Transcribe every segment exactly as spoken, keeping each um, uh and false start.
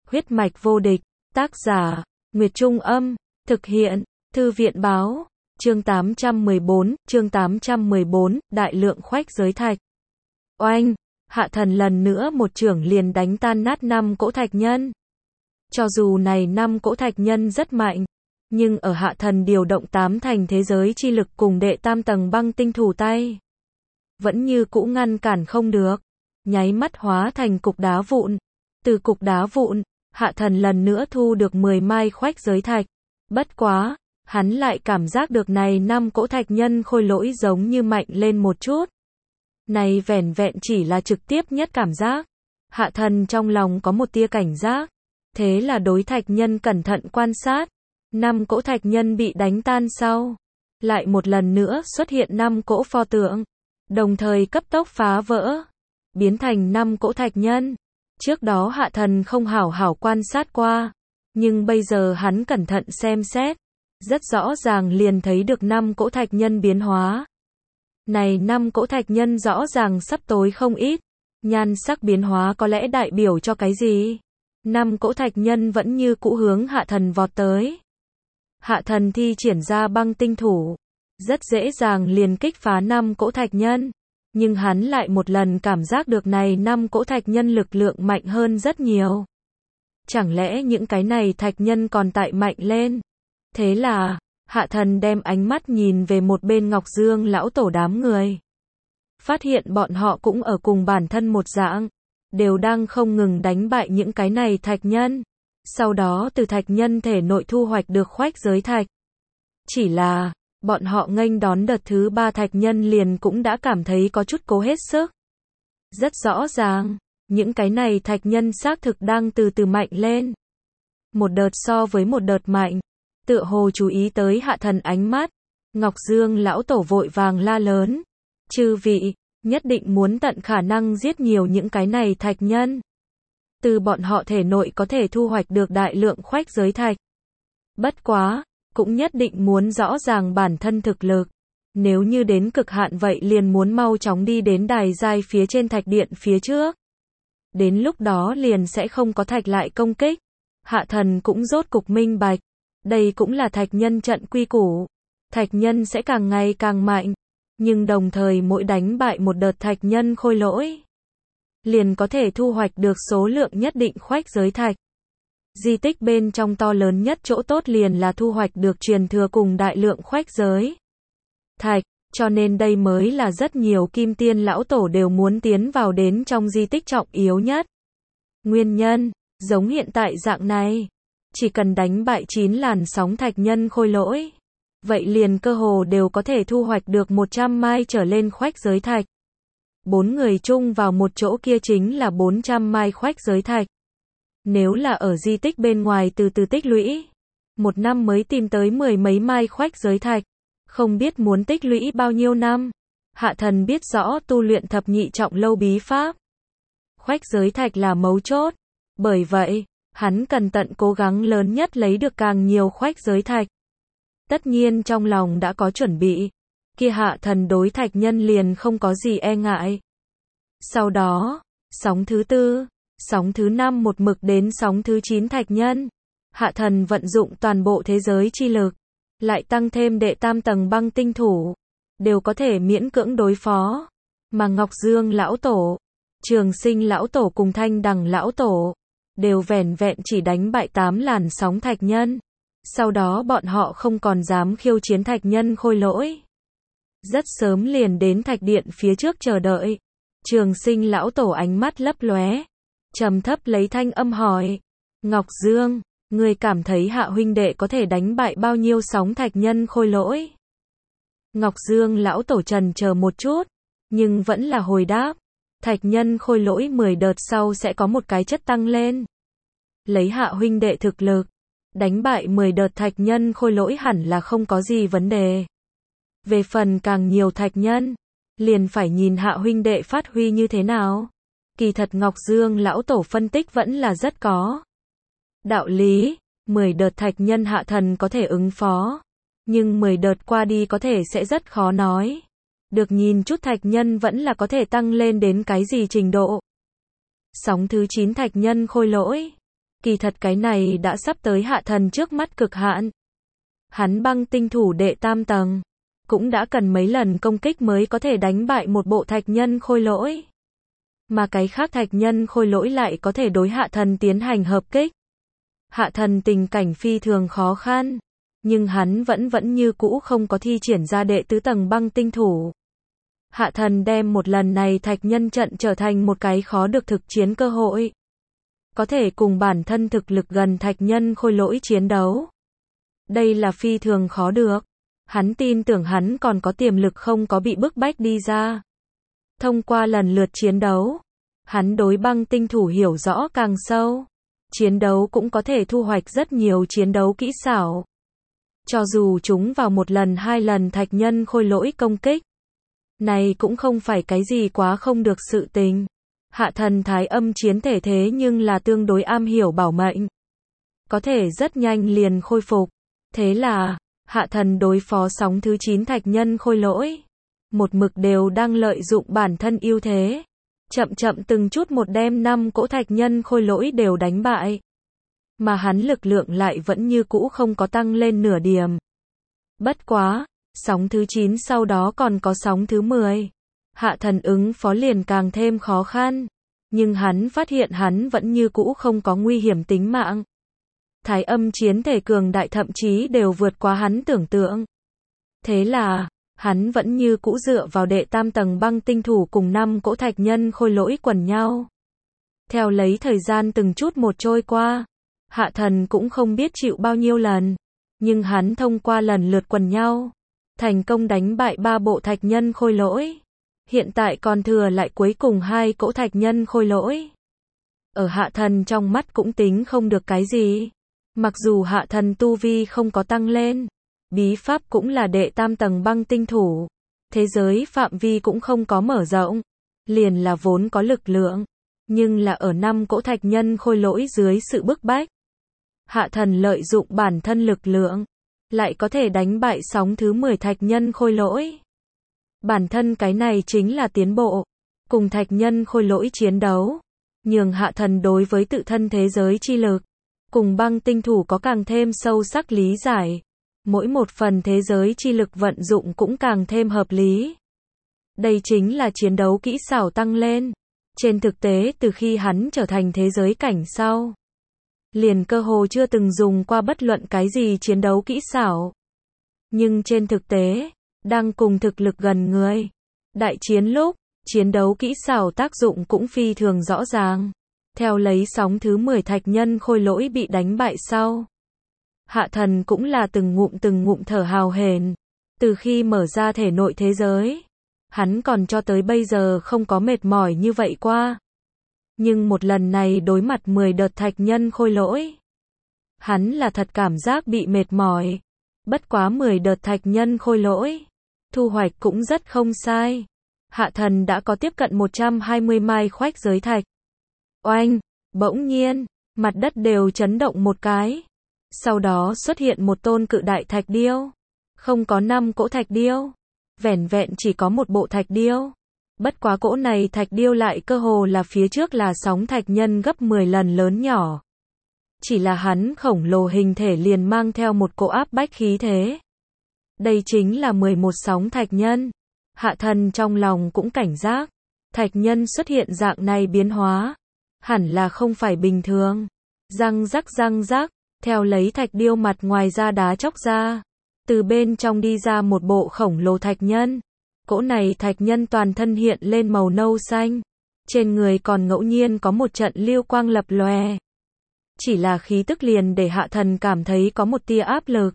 Huyết mạch vô địch, tác giả, Nguyệt Trung Âm, thực hiện, Thư viện Báo, chương tám trăm mười bốn, chương tám trăm mười bốn, đại lượng khoách giới thạch. Oanh, Hạ Thần lần nữa một chưởng liền đánh tan nát năm cỗ thạch nhân. Cho dù này năm cỗ thạch nhân rất mạnh, nhưng ở Hạ Thần điều động tám thành thế giới chi lực cùng đệ tam tầng băng tinh thủ tay, vẫn như cũ ngăn cản không được, nháy mắt hóa thành cục đá vụn. Từ cục đá vụn, Hạ Thần lần nữa thu được mười mai khoách giới thạch. Bất quá, hắn lại cảm giác được này năm cỗ thạch nhân khôi lỗi giống như mạnh lên một chút. Này vẻn vẹn chỉ là trực tiếp nhất cảm giác. Hạ Thần trong lòng có một tia cảnh giác. Thế là đối thạch nhân cẩn thận quan sát. Năm cỗ thạch nhân bị đánh tan sau, lại một lần nữa xuất hiện năm cỗ pho tượng, đồng thời cấp tốc phá vỡ, biến thành năm cỗ thạch nhân. Trước đó Hạ Thần không hảo hảo quan sát qua, nhưng bây giờ hắn cẩn thận xem xét, rất rõ ràng liền thấy được năm cỗ thạch nhân biến hóa. Này năm cỗ thạch nhân rõ ràng sắp tối không ít, nhan sắc biến hóa có lẽ đại biểu cho cái gì? Năm cỗ thạch nhân vẫn như cũ hướng Hạ Thần vọt tới. Hạ Thần thi triển ra băng tinh thủ, rất dễ dàng liền kích phá năm cỗ thạch nhân. Nhưng hắn lại một lần cảm giác được này năm cỗ thạch nhân lực lượng mạnh hơn rất nhiều. Chẳng lẽ những cái này thạch nhân còn tại mạnh lên? Thế là, Hạ Thần đem ánh mắt nhìn về một bên Ngọc Dương lão tổ đám người. Phát hiện bọn họ cũng ở cùng bản thân một dạng, đều đang không ngừng đánh bại những cái này thạch nhân. Sau đó từ thạch nhân thể nội thu hoạch được khoách giới thạch. Chỉ là, bọn họ nghênh đón đợt thứ ba thạch nhân liền cũng đã cảm thấy có chút cố hết sức. Rất rõ ràng, những cái này thạch nhân xác thực đang từ từ mạnh lên. Một đợt so với một đợt mạnh, tựa hồ chú ý tới Hạ Thần ánh mắt. Ngọc Dương lão tổ vội vàng la lớn. Chư vị, nhất định muốn tận khả năng giết nhiều những cái này thạch nhân. Từ bọn họ thể nội có thể thu hoạch được đại lượng khoách giới thạch. Bất quá, cũng nhất định muốn rõ ràng bản thân thực lực. Nếu như đến cực hạn vậy liền muốn mau chóng đi đến đài giai phía trên thạch điện phía trước. Đến lúc đó liền sẽ không có thạch lại công kích. Hạ Thần cũng rốt cục minh bạch. Đây cũng là thạch nhân trận quy củ. Thạch nhân sẽ càng ngày càng mạnh. Nhưng đồng thời mỗi đánh bại một đợt thạch nhân khôi lỗi, liền có thể thu hoạch được số lượng nhất định khoách giới thạch. Di tích bên trong to lớn nhất chỗ tốt liền là thu hoạch được truyền thừa cùng đại lượng khoách giới thạch, cho nên đây mới là rất nhiều kim tiên lão tổ đều muốn tiến vào đến trong di tích trọng yếu nhất. Nguyên nhân, giống hiện tại dạng này, chỉ cần đánh bại chín làn sóng thạch nhân khôi lỗi, vậy liền cơ hồ đều có thể thu hoạch được một trăm mai trở lên khoách giới thạch. Bốn người chung vào một chỗ kia chính là bốn trăm mai khoách giới thạch. Nếu là ở di tích bên ngoài từ từ tích lũy, một năm mới tìm tới mười mấy mai khoách giới thạch, không biết muốn tích lũy bao nhiêu năm. Hạ Thần biết rõ tu luyện thập nhị trọng lâu bí pháp, khoách giới thạch là mấu chốt, bởi vậy, hắn cần tận cố gắng lớn nhất lấy được càng nhiều khoách giới thạch. Tất nhiên trong lòng đã có chuẩn bị, kia Hạ Thần đối thạch nhân liền không có gì e ngại. Sau đó, sóng thứ tư, sóng thứ năm một mực đến sóng thứ chín thạch nhân, Hạ Thần vận dụng toàn bộ thế giới chi lực, lại tăng thêm đệ tam tầng băng tinh thủ, đều có thể miễn cưỡng đối phó. Mà Ngọc Dương lão tổ, Trường Sinh lão tổ cùng Thanh Đằng lão tổ, đều vẻn vẹn chỉ đánh bại tám làn sóng thạch nhân. Sau đó bọn họ không còn dám khiêu chiến thạch nhân khôi lỗi. Rất sớm liền đến thạch điện phía trước chờ đợi. Trường Sinh lão tổ ánh mắt lấp lóe, trầm thấp lấy thanh âm hỏi. Ngọc Dương, ngươi cảm thấy Hạ huynh đệ có thể đánh bại bao nhiêu sóng thạch nhân khôi lỗi? Ngọc Dương lão tổ trần chờ một chút, nhưng vẫn là hồi đáp. Thạch nhân khôi lỗi mười đợt sau sẽ có một cái chất tăng lên. Lấy Hạ huynh đệ thực lực, đánh bại mười đợt thạch nhân khôi lỗi hẳn là không có gì vấn đề. Về phần càng nhiều thạch nhân, liền phải nhìn Hạ huynh đệ phát huy như thế nào. Kỳ thật Ngọc Dương lão tổ phân tích vẫn là rất có đạo lý. Mười đợt thạch nhân Hạ Thần có thể ứng phó, nhưng mười đợt qua đi có thể sẽ rất khó nói. Được nhìn chút thạch nhân vẫn là có thể tăng lên đến cái gì trình độ. Sóng thứ chín thạch nhân khôi lỗi, Kỳ thật cái này đã sắp tới Hạ Thần trước mắt cực hạn. Hắn băng tinh thủ đệ tam tầng, cũng đã cần mấy lần công kích mới có thể đánh bại một bộ thạch nhân khôi lỗi. Mà cái khác thạch nhân khôi lỗi lại có thể đối Hạ Thần tiến hành hợp kích. Hạ Thần tình cảnh phi thường khó khăn, nhưng hắn vẫn vẫn như cũ không có thi triển ra đệ tứ tầng băng tinh thủ. Hạ Thần đem một lần này thạch nhân trận trở thành một cái khó được thực chiến cơ hội. Có thể cùng bản thân thực lực gần thạch nhân khôi lỗi chiến đấu. Đây là phi thường khó được. Hắn tin tưởng hắn còn có tiềm lực không có bị bức bách đi ra. Thông qua lần lượt chiến đấu, hắn đối băng tinh thủ hiểu rõ càng sâu. Chiến đấu cũng có thể thu hoạch rất nhiều chiến đấu kỹ xảo. Cho dù chúng vào một lần hai lần thạch nhân khôi lỗi công kích. Này cũng không phải cái gì quá không được sự tình. Hạ Thần thái âm chiến thể thế nhưng là tương đối am hiểu bảo mệnh. Có thể rất nhanh liền khôi phục. Thế là, Hạ Thần đối phó sóng thứ chín thạch nhân khôi lỗi. Một mực đều đang lợi dụng bản thân ưu thế. Chậm chậm từng chút một đem năm cỗ thạch nhân khôi lỗi đều đánh bại. Mà hắn lực lượng lại vẫn như cũ không có tăng lên nửa điểm. Bất quá, sóng thứ chín sau đó còn có sóng thứ mười. Hạ Thần ứng phó liền càng thêm khó khăn. Nhưng hắn phát hiện hắn vẫn như cũ không có nguy hiểm tính mạng. Thái âm chiến thể cường đại thậm chí đều vượt qua hắn tưởng tượng. Thế là, hắn vẫn như cũ dựa vào đệ tam tầng băng tinh thủ cùng năm cỗ thạch nhân khôi lỗi quần nhau. Theo lấy thời gian từng chút một trôi qua, Hạ Thần cũng không biết chịu bao nhiêu lần. Nhưng hắn thông qua lần lượt quần nhau, thành công đánh bại ba bộ thạch nhân khôi lỗi. Hiện tại còn thừa lại cuối cùng hai cỗ thạch nhân khôi lỗi. Ở Hạ Thần trong mắt cũng tính không được cái gì. Mặc dù Hạ Thần tu vi không có tăng lên, bí pháp cũng là đệ tam tầng băng tinh thủ, thế giới phạm vi cũng không có mở rộng, liền là vốn có lực lượng, nhưng là ở năm cỗ thạch nhân khôi lỗi dưới sự bức bách. Hạ Thần lợi dụng bản thân lực lượng, lại có thể đánh bại sóng thứ mười thạch nhân khôi lỗi. Bản thân cái này chính là tiến bộ, cùng thạch nhân khôi lỗi chiến đấu, nhường Hạ Thần đối với tự thân thế giới chi lực, cùng băng tinh thủ có càng thêm sâu sắc lý giải. Mỗi một phần thế giới chi lực vận dụng cũng càng thêm hợp lý. Đây chính là chiến đấu kỹ xảo tăng lên. Trên thực tế từ khi hắn trở thành thế giới cảnh sau, liền cơ hồ chưa từng dùng qua bất luận cái gì chiến đấu kỹ xảo. Nhưng trên thực tế, đang cùng thực lực gần người, đại chiến lúc, chiến đấu kỹ xảo tác dụng cũng phi thường rõ ràng. Theo lấy sóng thứ mười thạch nhân khôi lỗi bị đánh bại sau, Hạ Thần cũng là từng ngụm từng ngụm thở hào hển. Từ khi mở ra thể nội thế giới, hắn còn cho tới bây giờ không có mệt mỏi như vậy qua. Nhưng một lần này đối mặt mười đợt thạch nhân khôi lỗi, hắn là thật cảm giác bị mệt mỏi. Bất quá mười đợt thạch nhân khôi lỗi, thu hoạch cũng rất không sai. Hạ Thần đã có tiếp cận một trăm hai mươi mai khoách giới thạch. Oanh, bỗng nhiên, mặt đất đều chấn động một cái. Sau đó xuất hiện một tôn cự đại thạch điêu. Không có năm cỗ thạch điêu, vẻn vẹn chỉ có một bộ thạch điêu. Bất quá cỗ này thạch điêu lại cơ hồ là phía trước là sóng thạch nhân gấp mười lần lớn nhỏ. Chỉ là hắn khổng lồ hình thể liền mang theo một cỗ áp bách khí thế. Đây chính là mười một sóng thạch nhân. Hạ Thần trong lòng cũng cảnh giác. Thạch nhân xuất hiện dạng này biến hóa, hẳn là không phải bình thường. Răng rắc răng rắc, theo lấy thạch điêu mặt ngoài da đá chóc ra. Từ bên trong đi ra một bộ khổng lồ thạch nhân. Cỗ này thạch nhân toàn thân hiện lên màu nâu xanh. Trên người còn ngẫu nhiên có một trận lưu quang lập lòe. Chỉ là khí tức liền để Hạ Thần cảm thấy có một tia áp lực.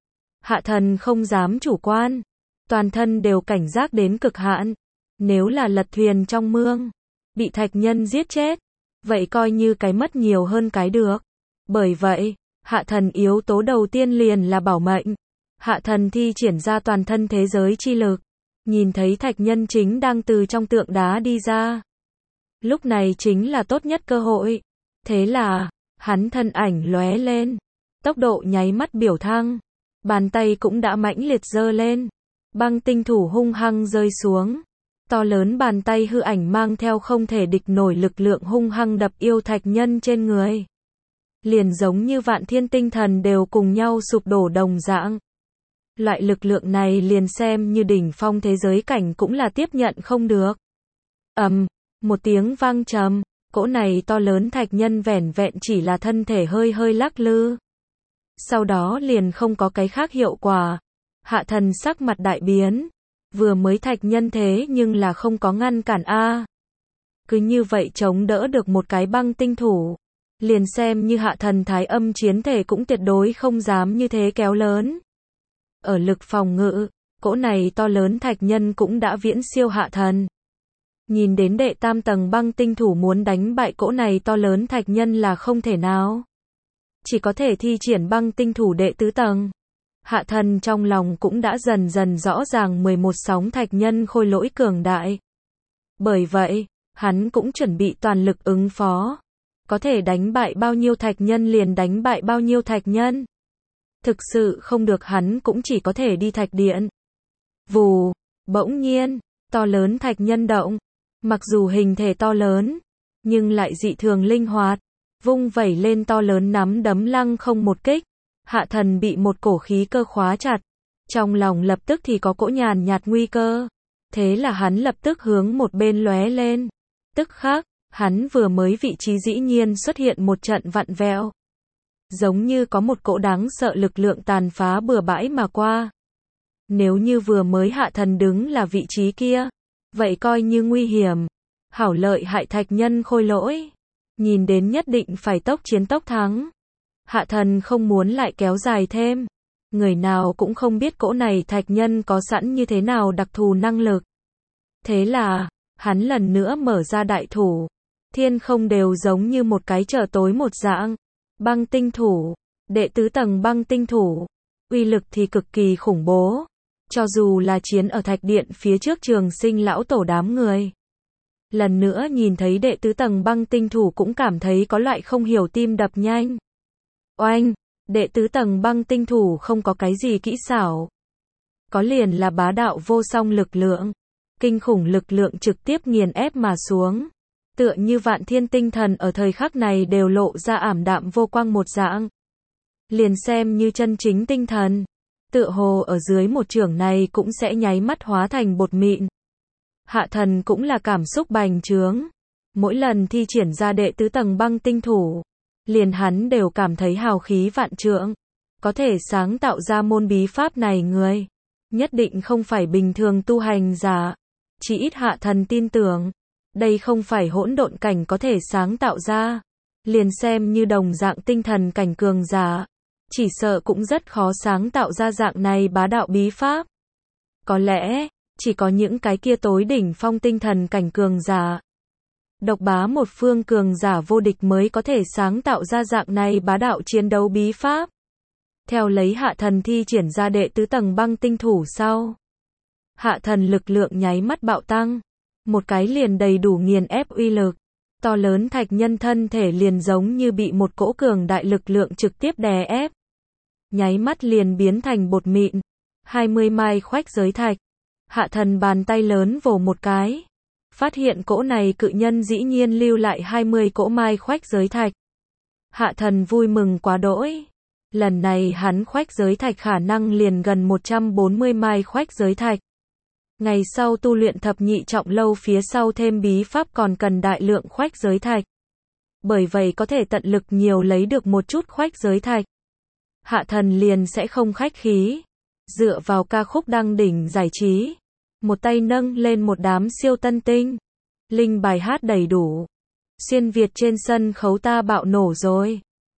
Hạ Thần không dám chủ quan. Toàn thân đều cảnh giác đến cực hạn. Nếu là lật thuyền trong mương, bị thạch nhân giết chết, vậy coi như cái mất nhiều hơn cái được. Bởi vậy, Hạ Thần yếu tố đầu tiên liền là bảo mệnh. Hạ Thần thi triển ra toàn thân thế giới chi lực. Nhìn thấy thạch nhân chính đang từ trong tượng đá đi ra. Lúc này chính là tốt nhất cơ hội. Thế là, hắn thân ảnh lóe lên. Tốc độ nháy mắt biểu thăng. Bàn tay cũng đã mãnh liệt giơ lên. Băng tinh thủ hung hăng rơi xuống. To lớn bàn tay hư ảnh mang theo không thể địch nổi lực lượng hung hăng đập yêu thạch nhân trên người. liền giống như vạn thiên tinh thần đều cùng nhau sụp đổ đồng dạng. Loại lực lượng này liền xem như đỉnh phong thế giới cảnh cũng là tiếp nhận không được. Ầm, um, một tiếng vang trầm, cỗ này to lớn thạch nhân vẻn vẹn chỉ là thân thể hơi hơi lắc lư. Sau đó liền không có cái khác hiệu quả. Hạ thần sắc mặt đại biến. Vừa mới thạch nhân thế nhưng là không có ngăn cản a. Cứ như vậy chống đỡ được một cái băng tinh thủ. Liền xem như hạ thần thái âm chiến thể cũng tuyệt đối không dám như thế kéo lớn. Ở lực phòng ngự, cỗ này to lớn thạch nhân cũng đã viễn siêu hạ thần. Nhìn đến đệ tam tầng băng tinh thủ muốn đánh bại cỗ này to lớn thạch nhân là không thể nào. Chỉ có thể thi triển băng tinh thủ đệ tứ tầng. Hạ thần trong lòng cũng đã dần dần rõ ràng mười một sóng thạch nhân khôi lỗi cường đại. Bởi vậy, hắn cũng chuẩn bị toàn lực ứng phó. Có thể đánh bại bao nhiêu thạch nhân liền đánh bại bao nhiêu thạch nhân. Thực sự không được hắn cũng chỉ có thể đi thạch điện. Vù, bỗng nhiên, to lớn thạch nhân động. Mặc dù hình thể to lớn, nhưng lại dị thường linh hoạt. Vung vẩy lên to lớn nắm đấm lăng không một kích. Hạ thần bị một cổ khí cơ khóa chặt. Trong lòng lập tức thì có cỗ nhàn nhạt nguy cơ. Thế là hắn lập tức hướng một bên lóe lên. Tức khắc, hắn vừa mới vị trí dĩ nhiên xuất hiện một trận vặn vẹo. Giống như có một cỗ đáng sợ lực lượng tàn phá bừa bãi mà qua. Nếu như vừa mới hạ thần đứng là vị trí kia, vậy coi như nguy hiểm. Hảo lợi hại thạch nhân khôi lỗi. Nhìn đến nhất định phải tốc chiến tốc thắng. Hạ thần không muốn lại kéo dài thêm. Người nào cũng không biết cỗ này thạch nhân có sẵn như thế nào đặc thù năng lực. Thế là, hắn lần nữa mở ra đại thủ. Thiên không đều giống như một cái chợ tối một dạng. Băng tinh thủ, đệ tứ tầng băng tinh thủ. Uy lực thì cực kỳ khủng bố. Cho dù là chiến ở thạch điện phía trước Trường Sinh lão tổ đám người. Lần nữa nhìn thấy đệ tứ tầng băng tinh thủ cũng cảm thấy có loại không hiểu tim đập nhanh. Oanh, đệ tứ tầng băng tinh thủ không có cái gì kỹ xảo. Có liền là bá đạo vô song lực lượng. Kinh khủng lực lượng trực tiếp nghiền ép mà xuống. Tựa như vạn thiên tinh thần ở thời khắc này đều lộ ra ảm đạm vô quang một dạng. Liền xem như chân chính tinh thần. Tựa hồ ở dưới một chưởng này cũng sẽ nháy mắt hóa thành bột mịn. Hạ thần cũng là cảm xúc bành trướng. Mỗi lần thi triển ra đệ tứ tầng băng tinh thủ. Liền hắn đều cảm thấy hào khí vạn trượng. Có thể sáng tạo ra môn bí pháp này người. Nhất định không phải bình thường tu hành giả. Chỉ ít hạ thần tin tưởng. Đây không phải hỗn độn cảnh có thể sáng tạo ra. Liền xem như đồng dạng tinh thần cảnh cường giả. Chỉ sợ cũng rất khó sáng tạo ra dạng này bá đạo bí pháp. Có lẽ, chỉ có những cái kia tối đỉnh phong tinh thần cảnh cường giả. Độc bá một phương cường giả vô địch mới có thể sáng tạo ra dạng này bá đạo chiến đấu bí pháp. Theo lấy hạ thần thi triển ra đệ tứ tầng băng tinh thủ sau. Hạ thần lực lượng nháy mắt bạo tăng. Một cái liền đầy đủ nghiền ép uy lực. To lớn thạch nhân thân thể liền giống như bị một cỗ cường đại lực lượng trực tiếp đè ép. Nháy mắt liền biến thành bột mịn. hai mươi mai khoách giới thạch. Hạ thần bàn tay lớn vồ một cái. Phát hiện cỗ này cự nhân dĩ nhiên lưu lại hai mươi cỗ mai khoách giới thạch. Hạ thần vui mừng quá đỗi. Lần này hắn khoách giới thạch khả năng liền gần một trăm bốn mươi mai khoách giới thạch. Ngày sau tu luyện thập nhị trọng lâu phía sau thêm bí pháp còn cần đại lượng khoách giới thạch. Bởi vậy có thể tận lực nhiều lấy được một chút khoách giới thạch. Hạ thần liền sẽ không khách khí. Dựa vào ca khúc đăng đỉnh giải trí. Một tay nâng lên một đám siêu tân tinh. Linh bài hát đầy đủ. Xuyên Việt trên sân khấu ta bạo nổ rồi.